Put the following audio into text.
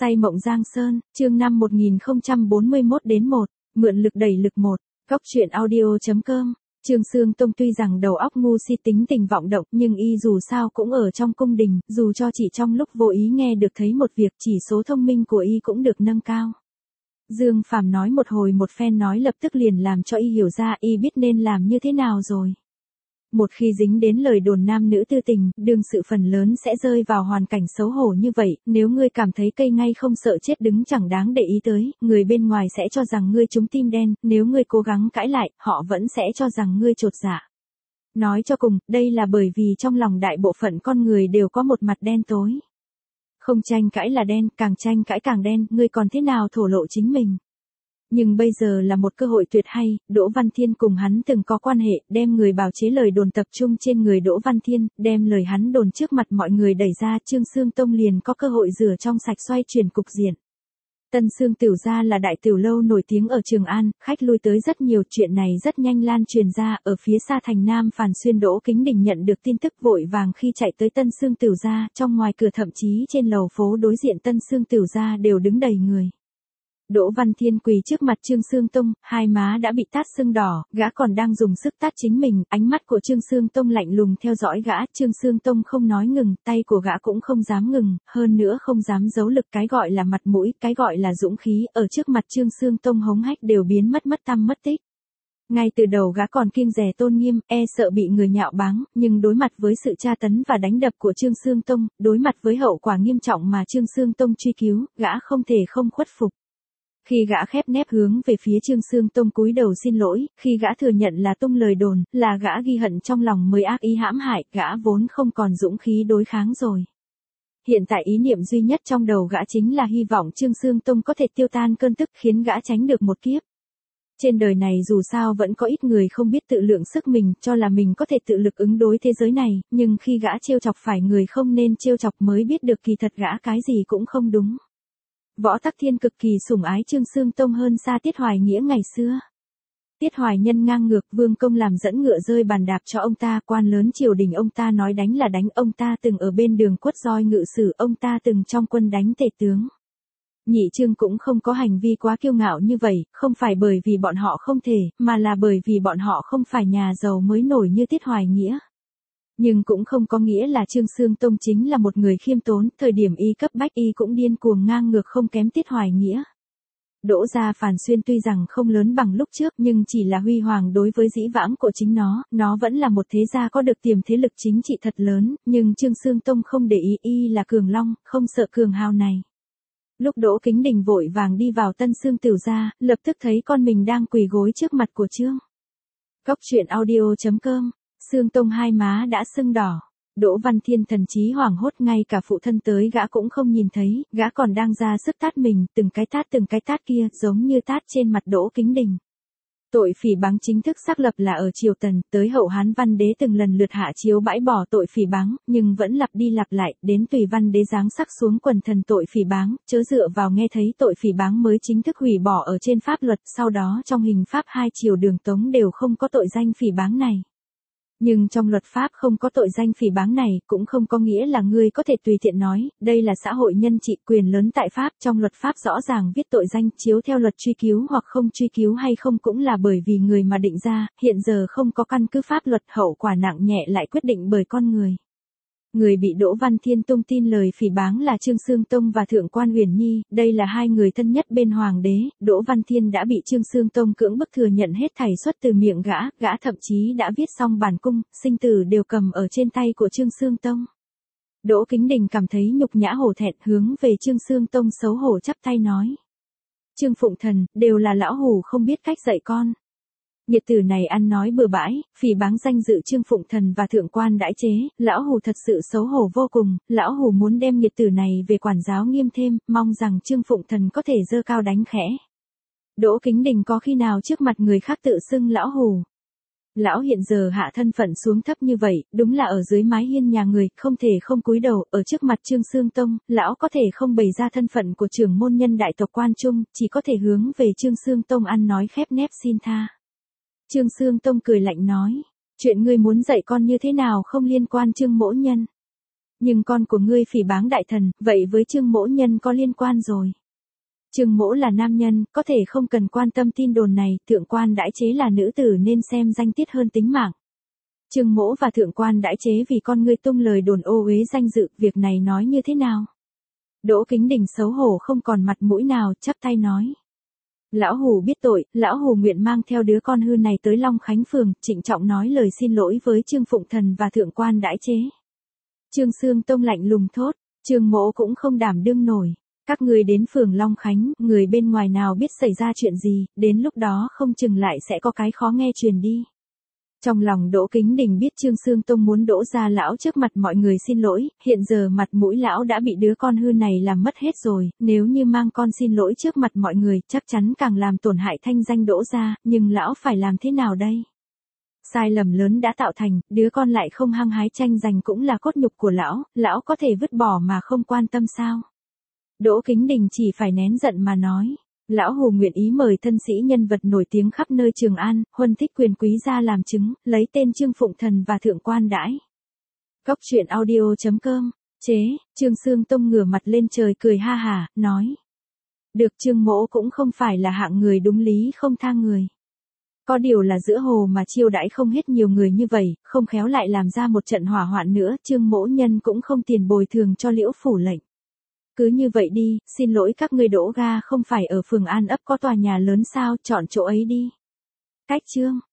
Say mộng Giang Sơn, chương 5 1041-1, mượn lực đẩy lực 1, Cóc truyện audio.com. Trương Sương Tông tuy rằng đầu óc ngu si tính tình vọng động nhưng y dù sao cũng ở trong cung đình, dù cho chỉ trong lúc vô ý nghe được thấy một việc chỉ số thông minh của y cũng được nâng cao. Dương Phàm nói một hồi một phen nói lập tức liền làm cho y hiểu ra y biết nên làm như thế nào rồi. Một khi dính đến lời đồn nam nữ tư tình, đương sự phần lớn sẽ rơi vào hoàn cảnh xấu hổ như vậy, nếu ngươi cảm thấy cây ngay không sợ chết đứng chẳng đáng để ý tới, người bên ngoài sẽ cho rằng ngươi trúng tim đen, nếu ngươi cố gắng cãi lại, họ vẫn sẽ cho rằng ngươi chột dạ. Nói cho cùng, đây là bởi vì trong lòng đại bộ phận con người đều có một mặt đen tối. Không tranh cãi là đen, càng tranh cãi càng đen, ngươi còn thế nào thổ lộ chính mình. Nhưng bây giờ là một cơ hội tuyệt hay, Đỗ Văn Thiên cùng hắn từng có quan hệ, đem người bào chế lời đồn tập trung trên người Đỗ Văn Thiên, đem lời hắn đồn trước mặt mọi người đẩy ra, Trương Sương Tông liền có cơ hội rửa trong sạch xoay chuyển cục diện. Tân Sương Tiểu gia là đại tiểu lâu nổi tiếng ở Trường An, khách lui tới rất nhiều, chuyện này rất nhanh lan truyền ra, ở phía xa thành Nam Phàn Xuyên Đỗ Kính Đình nhận được tin tức vội vàng khi chạy tới Tân Sương Tiểu gia, trong ngoài cửa thậm chí trên lầu phố đối diện Tân Sương Tiểu gia đều đứng đầy người. Đỗ Văn Thiên quỳ trước mặt Trương Sương Tông, hai má đã bị tát sưng đỏ, gã còn đang dùng sức tát chính mình, ánh mắt của Trương Sương Tông lạnh lùng theo dõi gã, Trương Sương Tông không nói ngừng, tay của gã cũng không dám ngừng, hơn nữa không dám giấu lực, cái gọi là mặt mũi, cái gọi là dũng khí, ở trước mặt Trương Sương Tông hống hách đều biến mất tăm mất tích. Ngay từ đầu gã còn kiêng dè tôn nghiêm, sợ bị người nhạo báng, nhưng đối mặt với sự tra tấn và đánh đập của Trương Sương Tông, đối mặt với hậu quả nghiêm trọng mà Trương Sương Tông truy cứu, gã không thể không khuất phục. Khi gã khép nép hướng về phía Trương Sương Tông cúi đầu xin lỗi, khi gã thừa nhận là tung lời đồn, là gã ghi hận trong lòng mới ác ý hãm hại, gã vốn không còn dũng khí đối kháng rồi. Hiện tại ý niệm duy nhất trong đầu gã chính là hy vọng Trương Sương Tông có thể tiêu tan cơn tức khiến gã tránh được một kiếp. Trên đời này dù sao vẫn có ít người không biết tự lượng sức mình, cho là mình có thể tự lực ứng đối thế giới này, nhưng khi gã trêu chọc phải người không nên trêu chọc mới biết được kỳ thật gã cái gì cũng không đúng. Võ Tắc Thiên cực kỳ sủng ái Trương Sương Tông hơn xa Tiết Hoài Nghĩa ngày xưa. Tiết Hoài Nhân ngang ngược, Vương Công làm dẫn ngựa rơi bàn đạp cho ông ta, quan lớn triều đình ông ta nói đánh là đánh, ông ta từng ở bên đường quất roi ngự sử, ông ta từng trong quân đánh tể tướng. Nhị Trương cũng không có hành vi quá kiêu ngạo như vậy, không phải bởi vì bọn họ không thể, mà là bởi vì bọn họ không phải nhà giàu mới nổi như Tiết Hoài Nghĩa. Nhưng cũng không có nghĩa là Trương Sương Tông chính là một người khiêm tốn, thời điểm y cấp bách y cũng điên cuồng ngang ngược không kém Tiết Hoài Nghĩa. Đỗ gia Phàn Xuyên tuy rằng không lớn bằng lúc trước nhưng chỉ là huy hoàng đối với dĩ vãng của chính nó vẫn là một thế gia có được tiềm thế lực chính trị thật lớn, nhưng Trương Sương Tông không để ý y là cường long, không sợ cường hào này. Lúc Đỗ Kính Đình vội vàng đi vào Tân Sương Tiểu gia, lập tức thấy con mình đang quỳ gối trước mặt của Trương. Cóc truyện audio.com. Sương Tông hai má đã sưng đỏ. Đỗ Văn Thiên thần trí hoảng hốt, ngay cả phụ thân tới gã cũng không nhìn thấy, gã còn đang ra sức tát mình, từng cái tát kia, giống như tát trên mặt Đỗ Kính Đình. Tội phỉ báng chính thức xác lập là ở triều Tần, tới hậu Hán Văn Đế từng lần lượt hạ chiếu bãi bỏ tội phỉ báng, nhưng vẫn lặp đi lặp lại, đến Tùy Văn Đế giáng sắc xuống quần thần tội phỉ báng, chớ dựa vào nghe thấy tội phỉ báng mới chính thức hủy bỏ ở trên pháp luật, sau đó trong hình pháp hai triều Đường Tống đều không có tội danh phỉ báng này. Nhưng trong luật pháp không có tội danh phỉ báng này, cũng không có nghĩa là ngươi có thể tùy tiện nói, đây là xã hội nhân trị, quyền lớn tại pháp, trong luật pháp rõ ràng viết tội danh, chiếu theo luật truy cứu hoặc không truy cứu hay không cũng là bởi vì người mà định ra, hiện giờ không có căn cứ pháp luật, hậu quả nặng nhẹ lại quyết định bởi con người. Người bị Đỗ Văn Thiên tung tin lời phỉ báng là Trương Sương Tông và Thượng quan Uyển Nhi, đây là hai người thân nhất bên hoàng đế, Đỗ Văn Thiên đã bị Trương Sương Tông cưỡng bức thừa nhận hết thảy xuất từ miệng gã thậm chí đã viết xong bản cung, sinh tử đều cầm ở trên tay của Trương Sương Tông. Đỗ Kính Đình cảm thấy nhục nhã hổ thẹn, hướng về Trương Sương Tông xấu hổ chắp tay nói. Trương Phụng Thần, đều là lão hủ không biết cách dạy con. Nghiệt tử này ăn nói bừa bãi, phỉ báng danh dự Trương Phụng Thần và thượng quan đãi chế, lão hủ thật sự xấu hổ vô cùng, lão hủ muốn đem nghiệt tử này về quản giáo nghiêm thêm, mong rằng Trương Phụng Thần có thể giơ cao đánh khẽ. Đỗ Kính Đình có khi nào trước mặt người khác tự xưng lão hủ. Lão hiện giờ hạ thân phận xuống thấp như vậy, đúng là ở dưới mái hiên nhà người, không thể không cúi đầu, ở trước mặt Trương Sương Tông, lão có thể không bày ra thân phận của trưởng môn nhân đại tộc Quan Trung, chỉ có thể hướng về Trương Sương Tông ăn nói khép nép xin tha. Trương Sương Tông cười lạnh nói, chuyện ngươi muốn dạy con như thế nào không liên quan Trương mỗ nhân. Nhưng con của ngươi phỉ báng đại thần, vậy với Trương Mỗ Nhân có liên quan rồi. Trương Mỗ là nam nhân, có thể không cần quan tâm tin đồn này, thượng quan đãi chế là nữ tử nên xem danh tiết hơn tính mạng. Trương Mỗ và thượng quan đãi chế vì con ngươi tung lời đồn ô uế danh dự, việc này nói như thế nào? Đỗ Kính Đình xấu hổ không còn mặt mũi nào, chắp tay nói. Lão Hù biết tội, Lão Hù nguyện mang theo đứa con hư này tới Long Khánh Phường, trịnh trọng nói lời xin lỗi với Trương Phụng Thần và thượng quan đãi chế. Trương Xương Tông lạnh lùng thốt, Trương Mỗ cũng không đảm đương nổi. Các người đến phường Long Khánh, người bên ngoài nào biết xảy ra chuyện gì, đến lúc đó không chừng lại sẽ có cái khó nghe truyền đi. Trong lòng Đỗ Kính Đình biết Trương Xương Tông muốn đỗ ra lão trước mặt mọi người xin lỗi, hiện giờ mặt mũi lão đã bị đứa con hư này làm mất hết rồi, nếu như mang con xin lỗi trước mặt mọi người chắc chắn càng làm tổn hại thanh danh đỗ ra, nhưng lão phải làm thế nào đây? Sai lầm lớn đã tạo thành, đứa con lại không hăng hái tranh giành cũng là cốt nhục của lão có thể vứt bỏ mà không quan tâm sao? Đỗ Kính Đình chỉ phải nén giận mà nói. Lão Hù nguyện ý mời thân sĩ nhân vật nổi tiếng khắp nơi Trường An, huân thích quyền quý ra làm chứng, lấy tên Trương Phụng Thần và thượng quan đãi. Góc truyện audio.com, chế, Trương Xương Tông ngửa mặt lên trời cười ha hả, nói. Được Trương Mỗ cũng không phải là hạng người đúng lý không tha người. Có điều là giữa hồ mà chiêu đãi không hết nhiều người như vậy, không khéo lại làm ra một trận hỏa hoạn nữa, Trương Mỗ Nhân cũng không tiền bồi thường cho Liễu phủ lệnh. Cứ như vậy đi, xin lỗi các ngươi đỗ ga không phải ở phường An Ấp có tòa nhà lớn sao, chọn chỗ ấy đi. Cách chương.